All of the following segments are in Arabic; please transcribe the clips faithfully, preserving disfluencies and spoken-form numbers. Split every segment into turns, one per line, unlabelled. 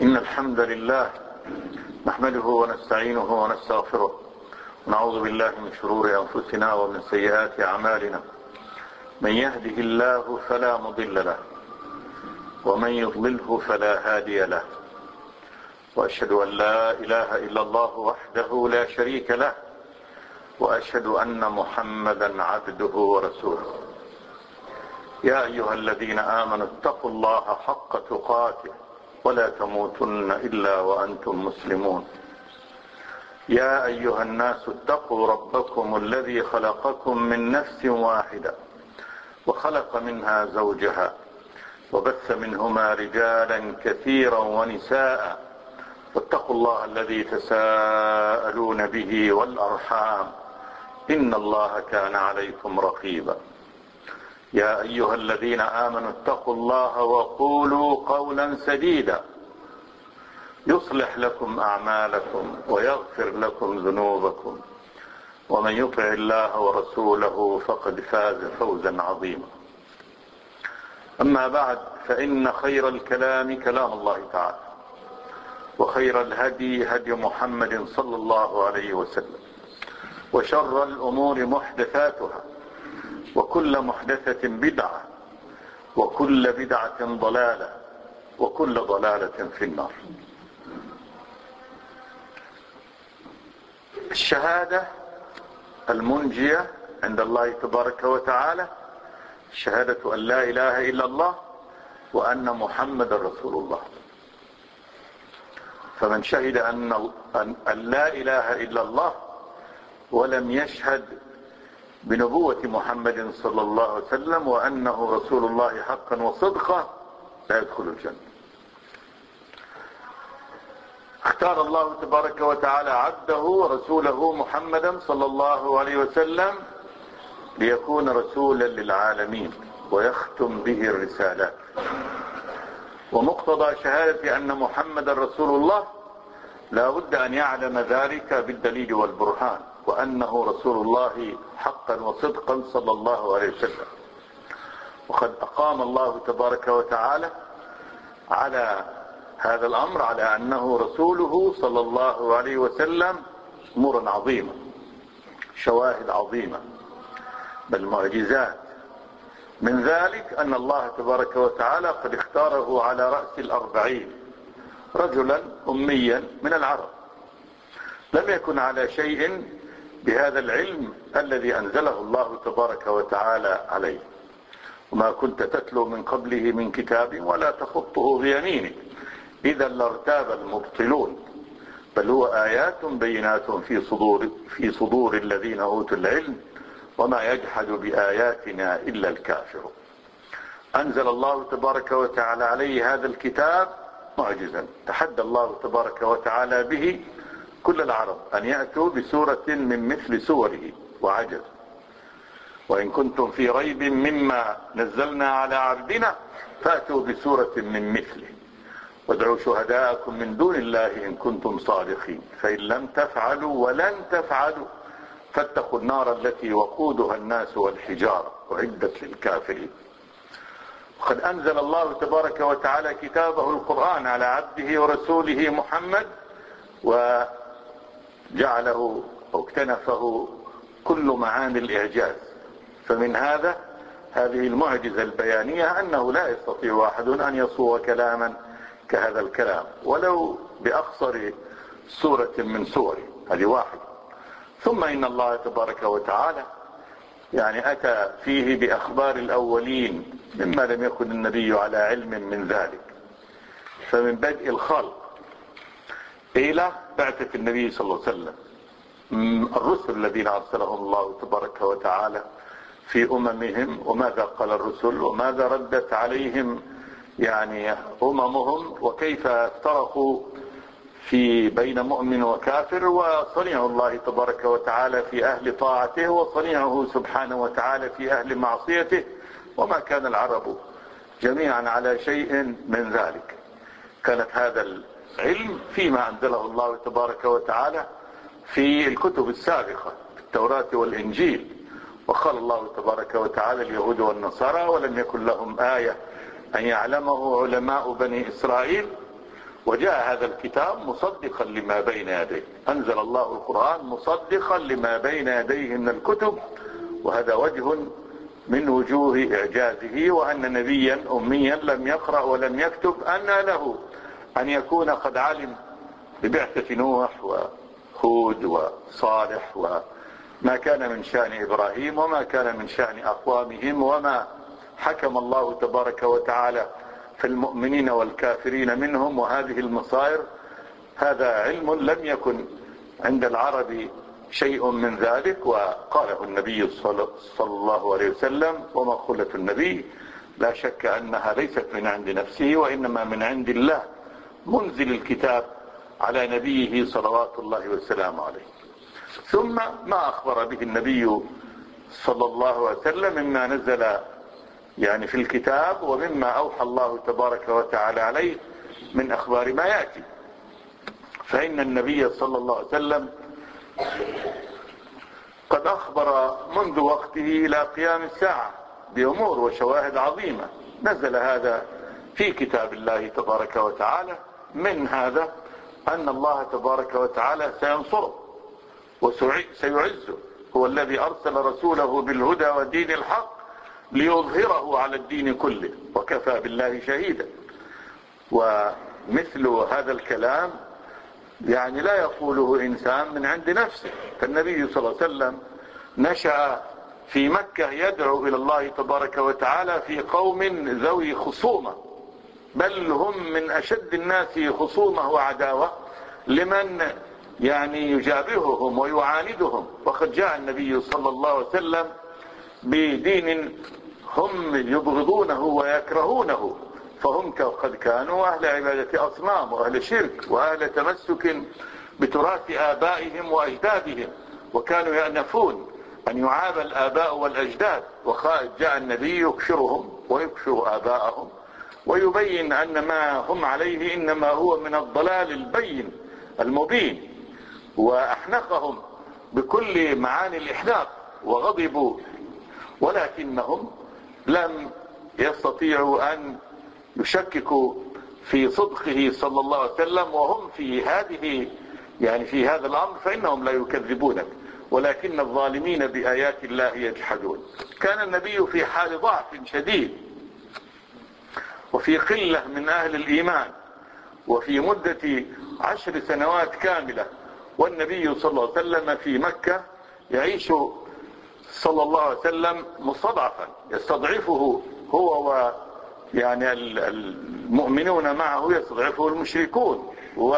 إن الحمد لله نحمده ونستعينه ونستغفره ونعوذ بالله من شرور أنفسنا ومن سيئات أعمالنا. من يهده الله فلا مضل له ومن يضلله فلا هادي له، وأشهد أن لا إله إلا الله وحده لا شريك له، وأشهد أن محمدا عبده ورسوله. يا أيها الذين آمنوا اتقوا الله حق تقاته ولا تموتن إلا وأنتم مسلمون. يا أيها الناس اتقوا ربكم الذي خلقكم من نفس واحدة وخلق منها زوجها وبث منهما رجالا كثيرا ونساء، واتقوا الله الذي تساءلون به والأرحام إن الله كان عليكم رقيبا. يا أيها الذين آمنوا اتقوا الله وقولوا قولا سديدا يصلح لكم أعمالكم ويغفر لكم ذنوبكم، ومن يطع الله ورسوله فقد فاز فوزا عظيما. أما بعد، فإن خير الكلام كلام الله تعالى، وخير الهدي هدي محمد صلى الله عليه وسلم، وشر الأمور محدثاتها، وكل محدثة بدعة، وكل بدعة ضلالة، وكل ضلالة في النار. الشهادة المنجية عند الله تبارك وتعالى شهادة أن لا إله إلا الله وأن محمد رسول الله. فمن شهد أن لا إله إلا الله ولم يشهد بنبوة محمد صلى الله عليه وسلم وأنه رسول الله حقا وصدقا لا يدخل الجنة. اختار الله تبارك وتعالى عبده ورسوله محمدا صلى الله عليه وسلم ليكون رسولا للعالمين ويختم به الرسالات. ومقتضى شهادة أن محمدا رسول الله لا بد أن يعلم ذلك بالدليل والبرهان، وأنه رسول الله حقا وصدقا صلى الله عليه وسلم. وقد أقام الله تبارك وتعالى على هذا الأمر، على أنه رسوله صلى الله عليه وسلم، أمورا عظيمة، شواهد عظيمة، بل معجزات. من ذلك أن الله تبارك وتعالى قد اختاره على رأس الأربعين رجلا أميا من العرب، لم يكن على شيء بهذا العلم الذي أنزله الله تبارك وتعالى عليه، وما كنت تتلو من قبله من كتاب ولا تخطه بيمينك إذا لارتاب المبطلون، بل هو آيات بينات في صدور, في صدور الذين أوتوا العلم وما يجحد بآياتنا إلا الكافر. أنزل الله تبارك وتعالى عليه هذا الكتاب معجزا، تحدى الله تبارك وتعالى به كل العرب أن يأتوا بسورة من مثل سوره، وعجز. وإن كنتم في ريب مما نزلنا على عبدنا فأتوا بسورة من مثله وادعوا شهداءكم من دون الله إن كنتم صادقين، فإن لم تفعلوا ولن تفعلوا فاتقوا النار التي وقودها الناس والحجارة أعدت للكافرين. وقد أنزل الله تبارك وتعالى كتابه القرآن على عبده ورسوله محمد، وجعله أو اكتنفه كل معاني الإعجاز. فمن هذا هذه المعجزة البيانية أنه لا يستطيع أحد أن يصوغ كلاما كهذا الكلام ولو بأقصر سورة من سوره، هذه واحدة. ثم إن الله تبارك وتعالى يعني أتى فيه بأخبار الأولين مما لم يكن النبي على علم من ذلك، فمن بدء الخلق إلى بعثة النبي صلى الله عليه وسلم، الرسل الذين أرسلهم الله تبارك وتعالى في أممهم، وماذا قال الرسل وماذا ردت عليهم يعني أممهم، وكيف افترقوا في بين مؤمن وكافر، وصنيع الله تبارك وتعالى في أهل طاعته، وصنيعه سبحانه وتعالى في أهل معصيته، وما كان العرب جميعا على شيء من ذلك. كانت هذا العلم فيما أنزله الله تبارك وتعالى في الكتب السابقة، التوراة والإنجيل. وقال الله تبارك وتعالى اليهود والنصارى ولم يكن لهم آية أن يعلمه علماء بني إسرائيل، وجاء هذا الكتاب مصدقا لما بين يديه، أنزل الله القرآن مصدقا لما بين يديه من الكتب، وهذا وجه من وجوه إعجازه، وأن نبيا أميا لم يقرأ ولم يكتب أن له أن يكون قد علم ببعثة نوح وهود وصالح وما كان من شأن إبراهيم وما كان من شأن أقوامهم وما حكم الله تبارك وتعالى في المؤمنين والكافرين منهم وهذه المصائر. هذا علم لم يكن عند العرب شيء من ذلك، وقاله النبي صلى الله عليه وسلم: ومقولة النبي لا شك أنها ليست من عند نفسه وإنما من عند الله منزل الكتاب على نبيه صلوات الله والسلام عليه. ثم ما أخبر به النبي صلى الله عليه وسلم مما نزل يعني في الكتاب ومما أوحى الله تبارك وتعالى عليه من أخبار ما يأتي. فإن النبي صلى الله عليه وسلم قد أخبر منذ وقته إلى قيام الساعة بأمور وشواهد عظيمة، نزل هذا في كتاب الله تبارك وتعالى. من هذا أن الله تبارك وتعالى سينصره وسيعزه، هو الذي أرسل رسوله بالهدى ودين الحق ليظهره على الدين كله وكفى بالله شهيدا. ومثل هذا الكلام يعني لا يقوله إنسان من عند نفسه، فالنبي صلى الله عليه وسلم نشأ في مكة يدعو إلى الله تبارك وتعالى في قوم ذوي خصومة، بل هم من أشد الناس خصومة وعداوة لمن يعني يجابههم ويعاندهم. وقد جاء النبي صلى الله عليه وسلم بدين هم يبغضونه ويكرهونه، فهم قد كانوا أهل عبادة أصنام وأهل شرك وأهل تمسك بتراث آبائهم وأجدادهم، وكانوا يأنفون أن يعاب الآباء والأجداد. وجاء النبي يكشرهم ويكشر آباءهم ويبين أن ما هم عليه إنما هو من الضلال البين المبين، وأحنقهم بكل معاني الإحناق وغضبوا، ولكنهم لم يستطيعوا أن يشككوا في صدقه صلى الله عليه وسلم، وهم في هذه يعني في هذا الأمر فإنهم لا يكذبونك، ولكن الظالمين بآيات الله يجحدون. كان النبي في حال ضعف شديد وفي قلة من أهل الإيمان، وفي مدة عشر سنوات كاملة والنبي صلى الله عليه وسلم في مكة يعيش صلى الله عليه وسلم مستضعفا، يستضعفه هو و يعني المؤمنون معه يستضعفه المشركون،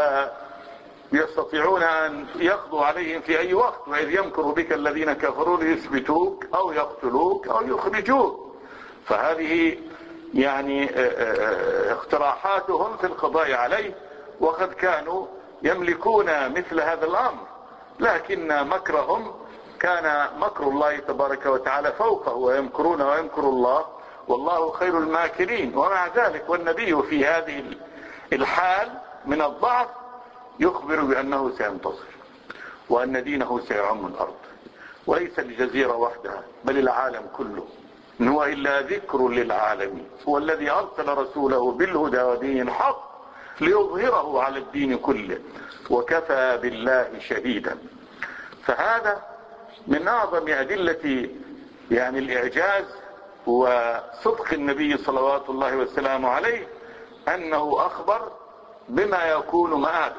ويستطيعون أن يقضوا عليهم في أي وقت، وإذ يمكر بك الذين كفروا ليثبتوك أو يقتلوك أو يخرجوك. فهذه يعني اقتراحاتهم في القضاء عليه، وقد كانوا يملكون مثل هذا الأمر، لكن مكرهم كان مكر الله تبارك وتعالى فوقه، ويمكرون ويمكر الله والله خير الماكرين. ومع ذلك والنبي في هذه الحال من الضعف يخبر بأنه سينتصر وأن دينه سيعم الأرض، وليس الجزيرة وحدها بل العالم كله، إن هو إلا ذكر للعالمين. هو الذي أرسل رسوله بالهدى ودين الحق ليظهره على الدين كله وكفى بالله شهيدا. فهذا من أعظم أدلة يعني الإعجاز وصدق النبي صلوات الله والسلام عليه، أنه أخبر بما يكون مآل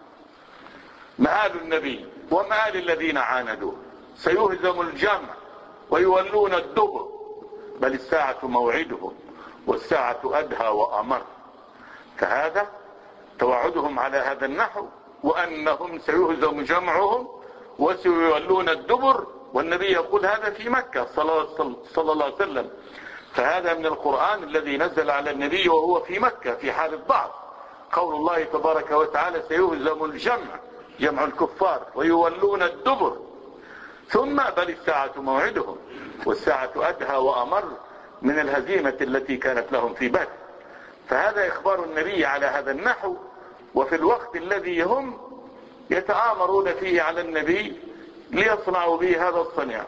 مآل النبي ومآل الذين عاندوه. سيهزم الجمع ويولون الدبر، بل الساعة موعدهم والساعة أدهى وأمر. فهذا توعدهم على هذا النحو، وأنهم سيهزم جمعهم وسيولون الدبر، والنبي يقول هذا في مكة صلى الله عليه وسلم. فهذا من القرآن الذي نزل على النبي وهو في مكة في حال الضعف. قول الله تبارك وتعالى سيهزم الجمع، جمع الكفار، ويولون الدبر، ثم بل الساعة موعدهم والساعة أدهى وأمر، من الهزيمة التي كانت لهم في بدر. فهذا إخبار النبي على هذا النحو، وفي الوقت الذي هم يتآمرون فيه على النبي ليصنعوا به هذا الصنيع،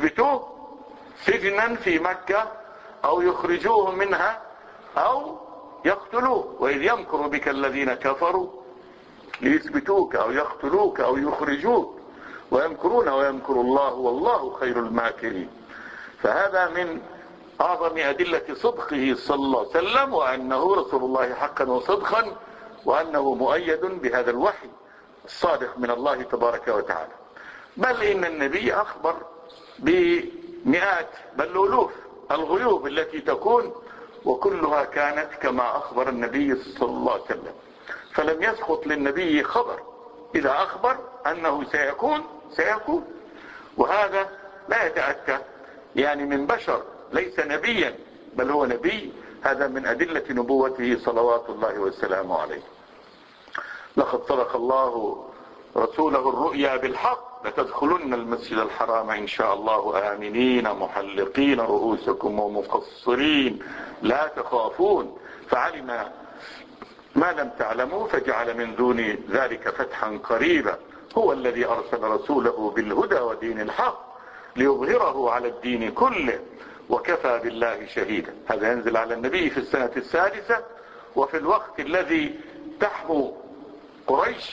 يثبتوه سجنا في مكة أو يخرجوه منها أو يقتلوه، وإذ يمكر بك الذين كفروا ليثبتوك أو يقتلوك أو يخرجوك ويمكرون ويمكر الله والله خير الماكرين. فهذا من أعظم أدلة صدقه صلى الله عليه وسلم، وأنه رسول الله حقا وصدقا، وأنه مؤيد بهذا الوحي الصادق من الله تبارك وتعالى. بل إن النبي أخبر بمئات بل ألوف الغيوب التي تكون، وكلها كانت كما أخبر النبي صلى الله عليه وسلم. فلم يسقط للنبي خبر، إذا أخبر أنه سيكون سيكون. وهذا لا يتأتى يعني من بشر، ليس نبيا بل هو نبي. هذا من أدلة نبوته صلوات الله والسلام عليه. لقد صدق الله رسوله الرؤيا بالحق لتدخلن المسجد الحرام إن شاء الله آمنين محلقين رؤوسكم ومقصرين لا تخافون فعلم ما لم تعلموا فجعل من دون ذلك فتحا قريبا. هو الذي أرسل رسوله بالهدى ودين الحق ليظهره على الدين كله وكفى بالله شهيدا. هذا ينزل على النبي في السنة السادسة، وفي الوقت الذي تحمو قريش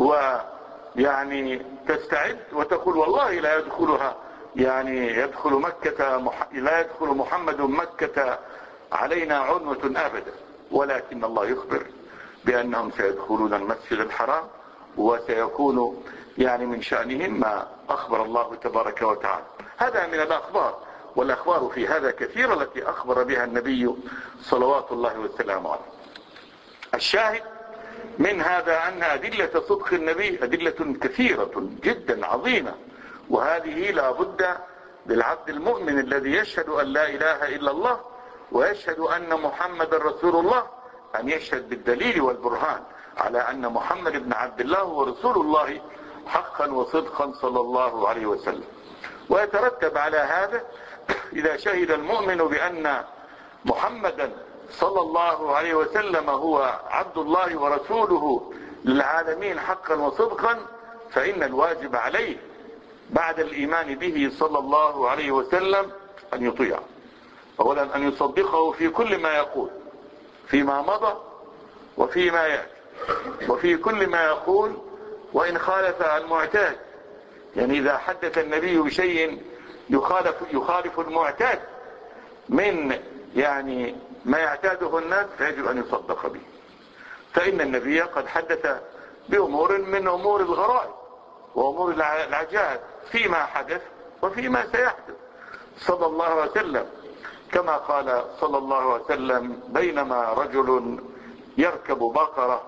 ويعني تستعد وتقول والله لا يدخلها يعني يدخل مكة مح... لا يدخل محمد مكة علينا عنوة أبدا، ولكن الله يخبر بأنهم سيدخلون المسجد الحرام وسيكون يعني من شأنهم ما أخبر الله تبارك وتعالى. هذا من الأخبار، والأخبار في هذا كثيرة التي أخبر بها النبي صلوات الله والسلام عليه. الشاهد من هذا أن أدلة صدق النبي أدلة كثيرة جدا عظيمة، وهذه لا بد للعبد المؤمن الذي يشهد أن لا إله إلا الله ويشهد أن محمد رسول الله أن يشهد بالدليل والبرهان على أن محمد بن عبد الله هو رسول الله حقا وصدقا صلى الله عليه وسلم. ويترتب على هذا إذا شهد المؤمن بأن محمدا صلى الله عليه وسلم هو عبد الله ورسوله للعالمين حقا وصدقا، فإن الواجب عليه بعد الإيمان به صلى الله عليه وسلم أن يطيع. أولا أن يصدقه في كل ما يقول فيما مضى وفيما يأتي، وفي كل ما يقول وإن خالف المعتاد. يعني إذا حدث النبي بشيء يخالف, يخالف المعتاد من يعني ما يعتاده الناس فيجب أن يصدق به. فإن النبي قد حدث بأمور من أمور الغرائب وأمور العجائب فيما حدث وفيما سيحدث صلى الله عليه وسلم، كما قال صلى الله عليه وسلم بينما رجل يركب بقرة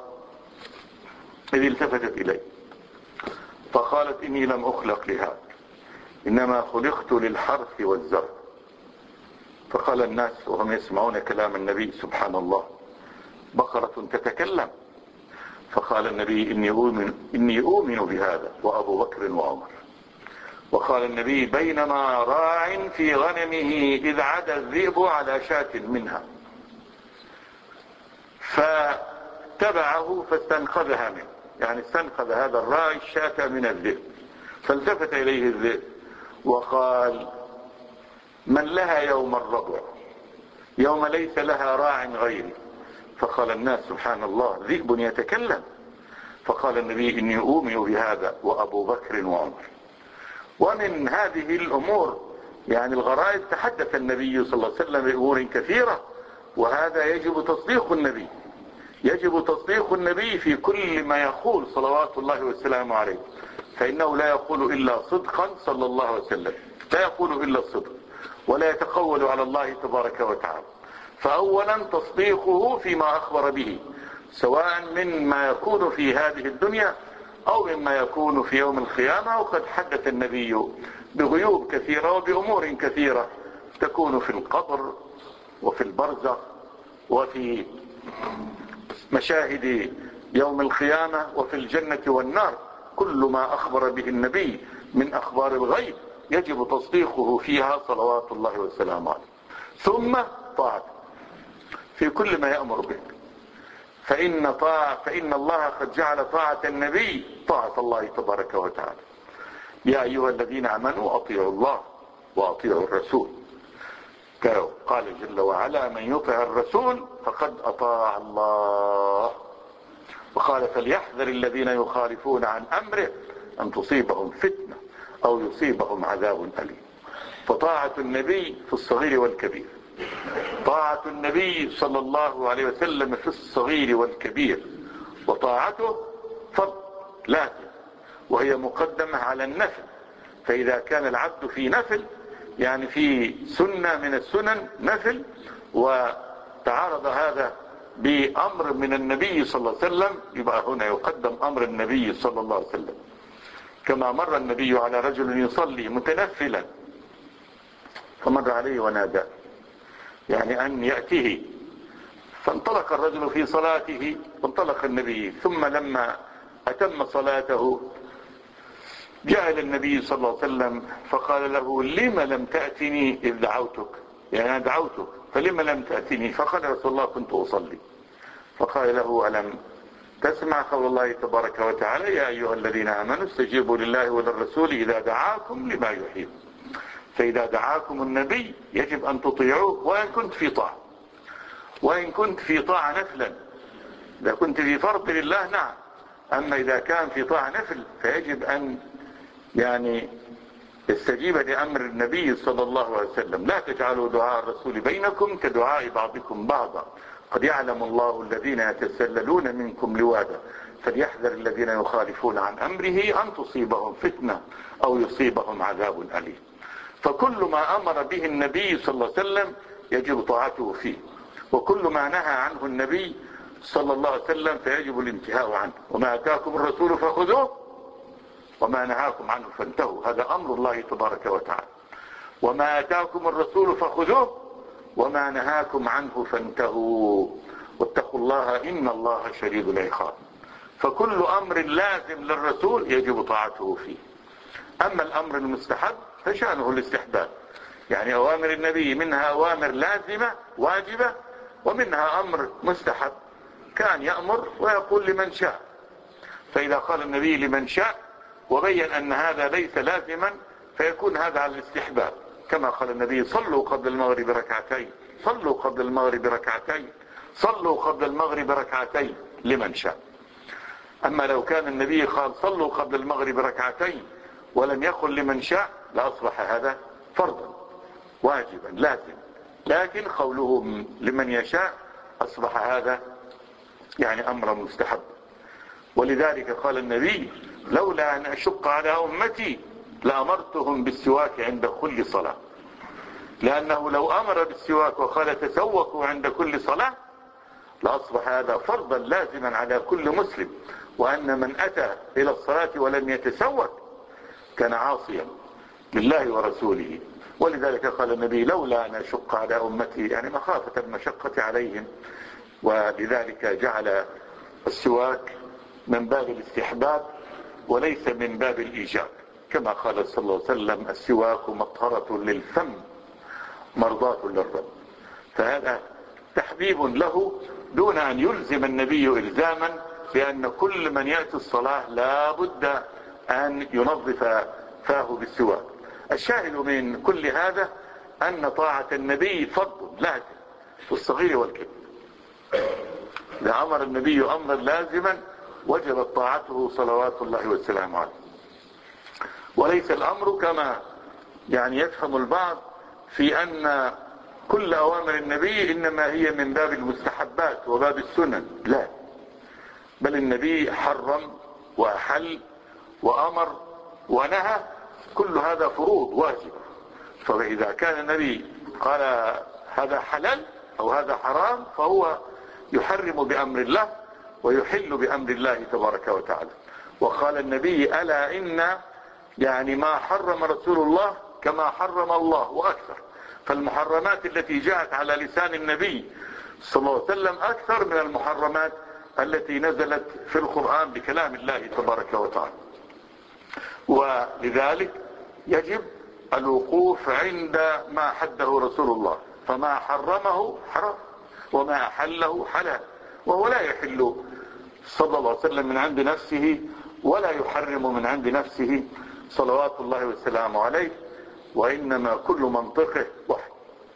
إذ التفتت إليه فقالت إني لم أخلق لهذا إنما خلقت للحرث والزرع. فقال الناس وهم يسمعون كلام النبي سبحان الله بقرة تتكلم؟ فقال النبي إني أؤمن, إني أؤمن بهذا وأبو بكر وعمر. وقال النبي بينما راع في غنمه إذ عدا الذئب على شاة منها فتبعه فاستنقذها منه، يعني استنقذ هذا الراعي الشاة من الذئب. فالتفت إليه الذئب وقال من لها يوم الربع يوم ليس لها راع غيري؟ فقال الناس سبحان الله ذئب يتكلم. فقال النبي إني أؤمن بهذا وأبو بكر وعمر. ومن هذه الأمور يعني الغرائب تحدث النبي صلى الله عليه وسلم بأمور كثيرة، وهذا يجب تصديق النبي يجب تصديق النبي في كل ما يقول صلوات الله والسلام عليه، فإنه لا يقول إلا صدقا صلى الله عليه وسلم، لا يقول إلا الصدق ولا يتقول على الله تبارك وتعالى. فأولا تصديقه فيما أخبر به سواء مما يكون في هذه الدنيا أو مما يكون في يوم القيامة. وقد حدث النبي بغيوب كثيرة وبأمور كثيرة تكون في القبر وفي البرزخ وفي مشاهد يوم القيامة وفي الجنة والنار. كل ما أخبر به النبي من أخبار الغيب يجب تصديقه فيها صلوات الله والسلام عليه. ثم طاعة في كل ما يأمر به، فإن, طاعة فإن الله قد جعل طاعة النبي طاعة الله تبارك وتعالى. يا أيها الذين آمنوا أطيعوا الله وأطيعوا الرسول. قال جل وعلا من يطع الرسول فقد أطاع الله. وقال فليحذر الذين يخالفون عن أمره أن تصيبهم فتنة أو يصيبهم عذاب أليم. فطاعة النبي في الصغير والكبير، طاعة النبي صلى الله عليه وسلم في الصغير والكبير، وطاعته فرض لازم، وهي مقدمة على النفل. فإذا كان العبد في نفل، يعني في سنة من السنن نفل، وتعارض هذا بأمر من النبي صلى الله عليه وسلم، يبقى هنا يقدم أمر النبي صلى الله عليه وسلم. كما مر النبي على رجل يصلي متنفلا فمر عليه ونادى، يعني أن يأتيه، فانطلق الرجل في صلاته وانطلق النبي، ثم لما أتم صلاته جاء إلى النبي صلى الله عليه وسلم فقال له لم لم تأتني إذ دعوتك، يعني أنا دعوتك فلم لم تأتني؟ فقال رسول الله كنت أصلي. فقال له ألم تسمع قول الله تبارك وتعالى يا أيها الذين آمنوا استجيبوا لله وللرسول إذا دعاكم لما يحييكم. فإذا دعاكم النبي يجب أن تطيعوه وإن كنت في طاعة، وإن كنت في طاعة نفلا. إذا كنت في فرض لله نعم، أما إذا كان في طاعة نفل فيجب أن يعني استجيب لأمر النبي صلى الله عليه وسلم. لا تجعلوا دعاء الرسول بينكم كدعاء بعضكم بعضا قد يعلم الله الذين يتسللون منكم لواذا فليحذر الذين يخالفون عن أمره أن تصيبهم فتنة أو يصيبهم عذاب أليم. فكل ما أمر به النبي صلى الله عليه وسلم يجب طاعته فيه، وكل ما نهى عنه النبي صلى الله عليه وسلم فيجب الانتهاء عنه. وما أتاكم الرسول فخذوه وما نهاكم عنه فانتهوا، هذا أمر الله تبارك وتعالى. وما أتاكم الرسول فخذوه وما نهاكم عنه فانتهوا واتقوا الله إن الله شديد العقاب. فكل أمر لازم للرسول يجب طاعته فيه. أما الأمر المستحب فشأنه الاستحباب، يعني أوامر النبي منها أوامر لازمة واجبة ومنها أمر مستحب، كان يأمر ويقول لمن شاء. فإذا قال النبي لمن شاء وبين أن هذا ليس لازما فيكون هذا على الاستحباب، كما قال النبي صلوا قبل المغرب ركعتين، صلوا قبل المغرب ركعتين، صلوا قبل المغرب ركعتين لمن شاء. أما لو كان النبي قال صلوا قبل المغرب ركعتين ولم يقل لمن شاء لأصبح هذا فرضا واجبا لازم، لكن قوله لمن يشاء أصبح هذا يعني أمرا مستحب. ولذلك قال النبي لولا أن أشق على أمتي لأمرتهم بالسواك عند كل صلاة، لأنه لو أمر بالسواك وقال تسوكوا عند كل صلاة لأصبح هذا فرضا لازما على كل مسلم، وأن من أتى إلى الصلاة ولم يتسوك كان عاصيا لله ورسوله. ولذلك قال النبي لولا أن أشق على أمتي، يعني مخافة المشقة عليهم، ولذلك جعل السواك من باب الاستحباب وليس من باب الإيجاب، كما قال صلى الله عليه وسلم السواك مطهرة للفم مرضاة للرب. فهذا تحبيب له دون أن يلزم النبي إلزاما بأن كل من يأتي الصلاة لا بد أن ينظف فاه بالسواك. الشاهد من كل هذا أن طاعة النبي فرض لازم في الصغير والكبير. إذا أمر النبي أمرا لازما وجبت طاعته صلوات الله والسلام عليه. وليس الأمر كما يعني يفهم البعض في أن كل أوامر النبي إنما هي من باب المستحبات وباب السنن، لا، بل النبي حرم وأحل وأمر ونهى، كل هذا فروض واجبة. فإذا كان النبي قال هذا حلال أو هذا حرام فهو يحرم بأمر الله ويحل بأمر الله تبارك وتعالى. وقال النبي ألا إن يعني ما حرم رسول الله كما حرم الله وأكثر. فالمحرمات التي جاءت على لسان النبي صلى الله عليه وسلم أكثر من المحرمات التي نزلت في القرآن بكلام الله تبارك وتعالى. ولذلك يجب الوقوف عند ما حده رسول الله، فما حرمه حرام وما أحله حلال، وهو لا يحل صلى الله عليه وسلم من عند نفسه ولا يحرم من عند نفسه صلوات الله والسلام عليه، وإنما كل منطقه وحي.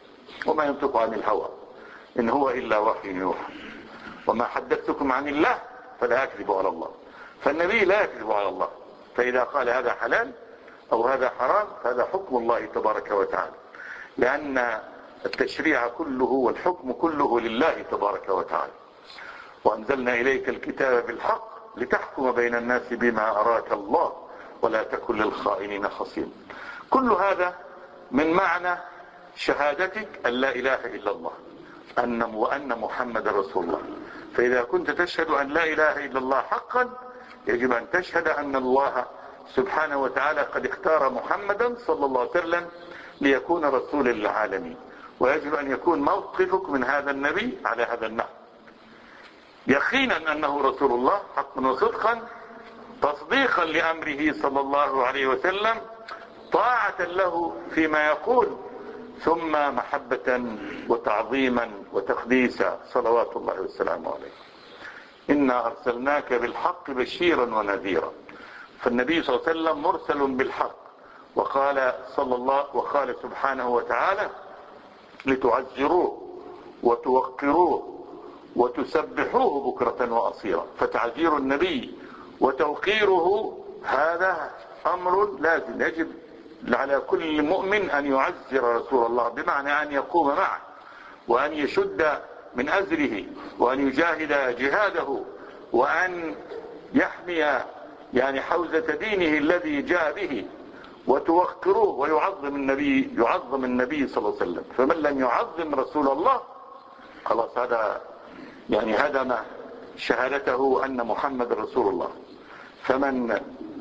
وما ينطق عن الهوى إن هو إلا وحي يوحى وما حدثتكم عن الله فلا أكذب على الله. فالنبي لا يكذب على الله، فإذا قال هذا حلال أو هذا حرام فهذا حكم الله تبارك وتعالى، لأن التشريع كله والحكم كله لله تبارك وتعالى. وأنزلنا إليك الكتاب بالحق لتحكم بين الناس بما أراك الله ولا تكن للخائنين خصيما. كل هذا من معنى شهادتك أن لا إله إلا الله أن وأن محمد رسول الله. فإذا كنت تشهد أن لا إله إلا الله حقا يجب أن تشهد أن الله سبحانه وتعالى قد اختار محمدا صلى الله عليه وسلم ليكون رسولا للعالمين، ويجب أن يكون موقفك من هذا النبي على هذا النحو، يقينا أنه رسول الله حقا وصدقا، تصديقا لأمره صلى الله عليه وسلم، طاعة له فيما يقول، ثم محبة وتعظيما وتقديسا صلوات الله والسلام عليه. إنا أرسلناك بالحق بشيرا ونذيرا. فالنبي صلى الله عليه وسلم مرسل بالحق، وقال صلى الله وقال سبحانه وتعالى لتعزروه وتوقروه وتسبحوه بكرة وأصيلا. فتعزير النبي وتوقيره هذا أمر لازم، يجب على كل مؤمن أن يعزر رسول الله، بمعنى أن يقوم معه وأن يشد من أزره وأن يجاهد جهاده وأن يحمي يعني حوزة دينه الذي جاء به، وتوقروه ويعظم النبي يعظم النبي صلى الله عليه وسلم. فمن لم يعظم رسول الله خلاص هذا يعني هدم شهادته أن محمد رسول الله. فمن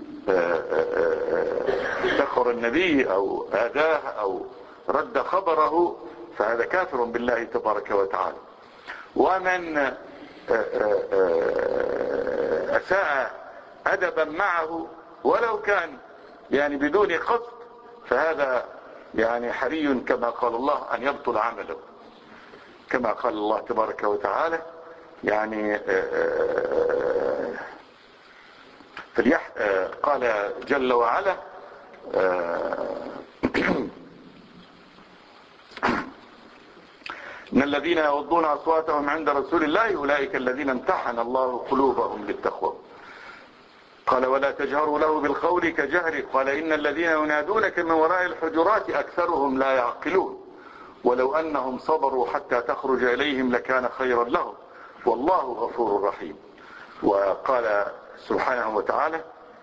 افتخر النبي أو آذاه أو رد خبره فهذا كافر بالله تبارك وتعالى. ومن أساء أدبا معه ولو كان يعني بدون قصد فهذا يعني حري كما قال الله أن يبطل عمله، كما قال الله تبارك وتعالى يعني فليح قال جل وعلا إن الذين يغضون أصواتهم عند رسول الله أولئك الذين امتحن الله قلوبهم للتقوى. قال ولا تجهروا له بالقول كجهر. قال إن الذين ينادونك من وراء الحجرات أكثرهم لا يعقلون ولو أنهم صبروا حتى تخرج إليهم لكان خيرا لهم والله غفور رحيم. وقال سبحانه وتعالى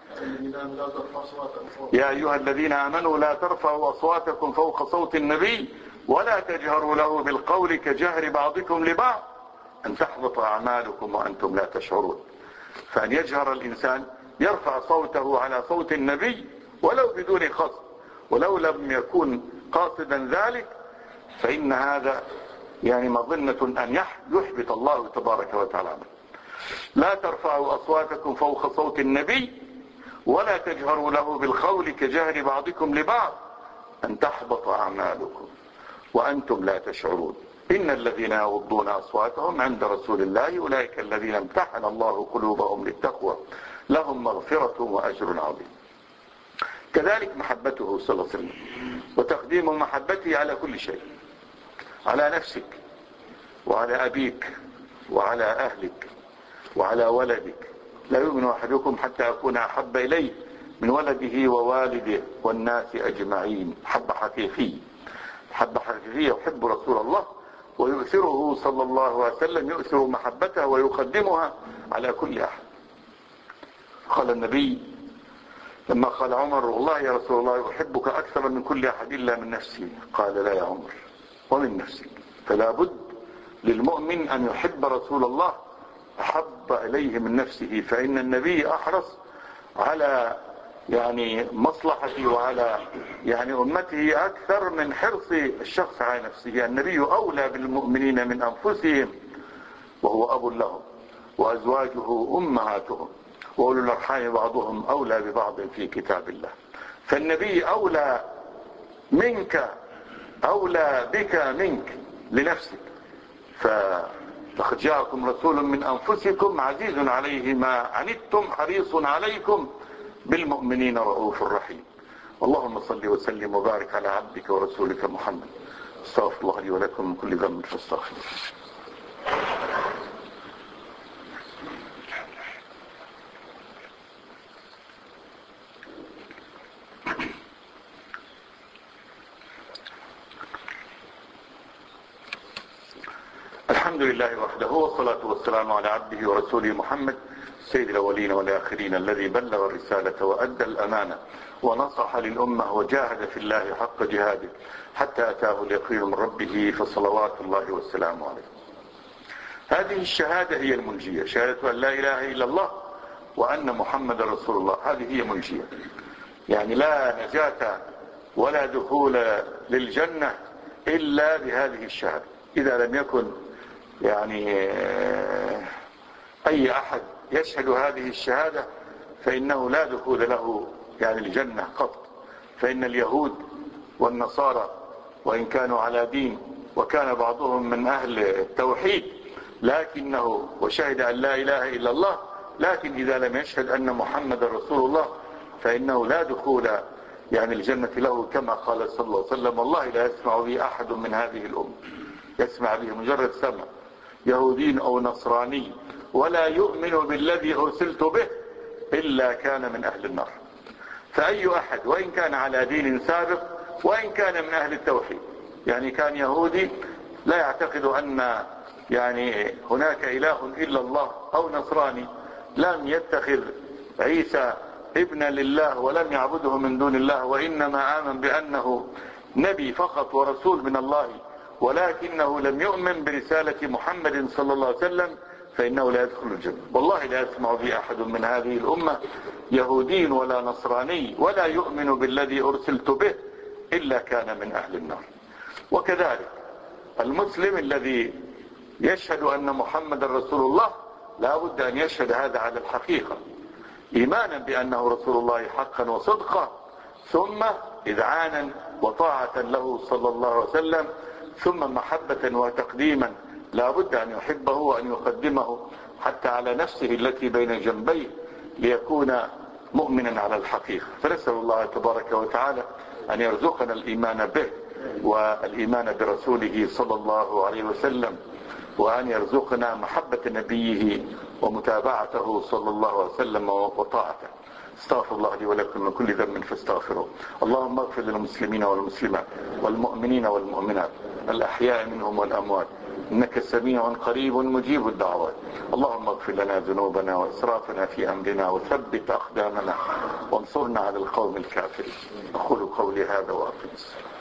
يا أيها الذين آمنوا لا ترفعوا أصواتكم فوق صوت النبي ولا تجهروا له بالقول كجهر بعضكم لبعض أن تحبط أعمالكم وأنتم لا تشعرون. فأن يجهر الإنسان يرفع صوته على صوت النبي ولو بدون قصد، ولو لم يكن قاصدا ذلك فإن هذا يعني مظنة أن يحبط الله تبارك وتعالى. لا ترفعوا أصواتكم فوق صوت النبي ولا تجهروا له بالقول كجهر بعضكم لبعض أن تحبط أعمالكم وأنتم لا تشعرون. إن الذين يغضون أصواتهم عند رسول الله أولئك الذين امتحن الله قلوبهم للتقوى لهم مغفرة وأجر عظيم. كذلك محبته صلى الله عليه وسلم وتقديم محبته على كل شيء، على نفسك وعلى أبيك وعلى أهلك وعلى ولدك. لا يؤمن أحدكم حتى أكون أحب إليه من ولده ووالده والناس أجمعين. حب حقيقي، حب حقيقي يحب رسول الله ويؤثره صلى الله عليه وسلم، يؤثر محبته ويقدمها على كل أحد. قال النبي لما قال عمر والله يا رسول الله أحبك أكثر من كل أحد إلا من نفسي، قال لا يا عمر ومن نفسك. فلا بد للمؤمن أن يحب رسول الله أحب إليه من نفسه، فإن النبي أحرص على يعني مصلحته وعلى يعني أمته أكثر من حرص الشخص على نفسه. النبي أولى بالمؤمنين من أنفسهم وهو أب لهم وأزواجه أمهاتهم وأولو الأرحام بعضهم أولى ببعض في كتاب الله. فالنبي أولى منك، أولى بك منك لنفسك. فلقد جاءكم رسول من أنفسكم عزيز عليه ما عنتم حريص عليكم بالمؤمنين رؤوف رحيم. اللهم صل وسلم وبارك على عبدك ورسولك محمد استغفر الله لي ولكم من كل ذنب فاستغفروه. الحمد لله وحده، والصلاة والسلام على عبده ورسوله محمد سيد الأولين والآخرين، الذي بلغ الرسالة وأدى الأمانة ونصح للأمة وجاهد في الله حق جهاده حتى أتاه اليقين من ربه، فصلوات الله والسلام عليه. هذه الشهادة هي المنجية، شهادة أن لا إله إلا الله وأن محمد رسول الله، هذه هي منجية. يعني لا نجاة ولا دخول للجنة إلا بهذه الشهادة. إذا لم يكن يعني أي أحد يشهد هذه الشهادة فإنه لا دخول له يعني الجنة قط. فإن اليهود والنصارى وإن كانوا على دين وكان بعضهم من أهل التوحيد لكنه وشهد أن لا إله إلا الله، لكن إذا لم يشهد أن محمد رسول الله فإنه لا دخول يعني الجنة له، كما قال صلى الله عليه وسلم: والله لا يسمع به أحد من هذه الأمة، يسمع به مجرد سمع، يهودي أو نصراني، ولا يؤمن بالذي أرسلت به إلا كان من أهل النار. فأي أحد وإن كان على دين سابق وإن كان من أهل التوحيد، يعني كان يهودي لا يعتقد أن يعني هناك إله إلا الله، أو نصراني لم يتخذ عيسى ابنا لله ولم يعبده من دون الله، وإنما آمن بأنه نبي فقط ورسول من الله، ولكنه لم يؤمن برسالة محمد صلى الله عليه وسلم، فإنه لا يدخل الجنة. والله لا يسمع بي أحد من هذه الأمة يهودي ولا نصراني ولا يؤمن بالذي أرسلت به إلا كان من أهل النار. وكذلك المسلم الذي يشهد أن محمد رسول الله لا بد أن يشهد هذا على الحقيقة، إيمانا بأنه رسول الله حقا وصدقا، ثم إذعانا وطاعة له صلى الله عليه وسلم، ثم محبة وتقديما، لا بد أن يحبه وأن يقدمه حتى على نفسه التي بين جنبيه ليكون مؤمنا على الحقيقة. فنسأل الله تبارك وتعالى أن يرزقنا الإيمان به والإيمان برسوله صلى الله عليه وسلم، وأن يرزقنا محبة نبيه ومتابعته صلى الله عليه وسلم وطاعته. استغفر الله لي ولكم من كل ذنب فاستغفروه. اللهم اغفر للمسلمين والمسلمات والمؤمنين والمؤمنات الأحياء منهم والأموات، إنك سميع قريب مجيب الدعوات. اللهم اغفر لنا ذنوبنا وإسرافنا في أمرنا وثبت أقدامنا وانصرنا على القوم الكافرين. أقول قولي هذا وأقم الصلاة.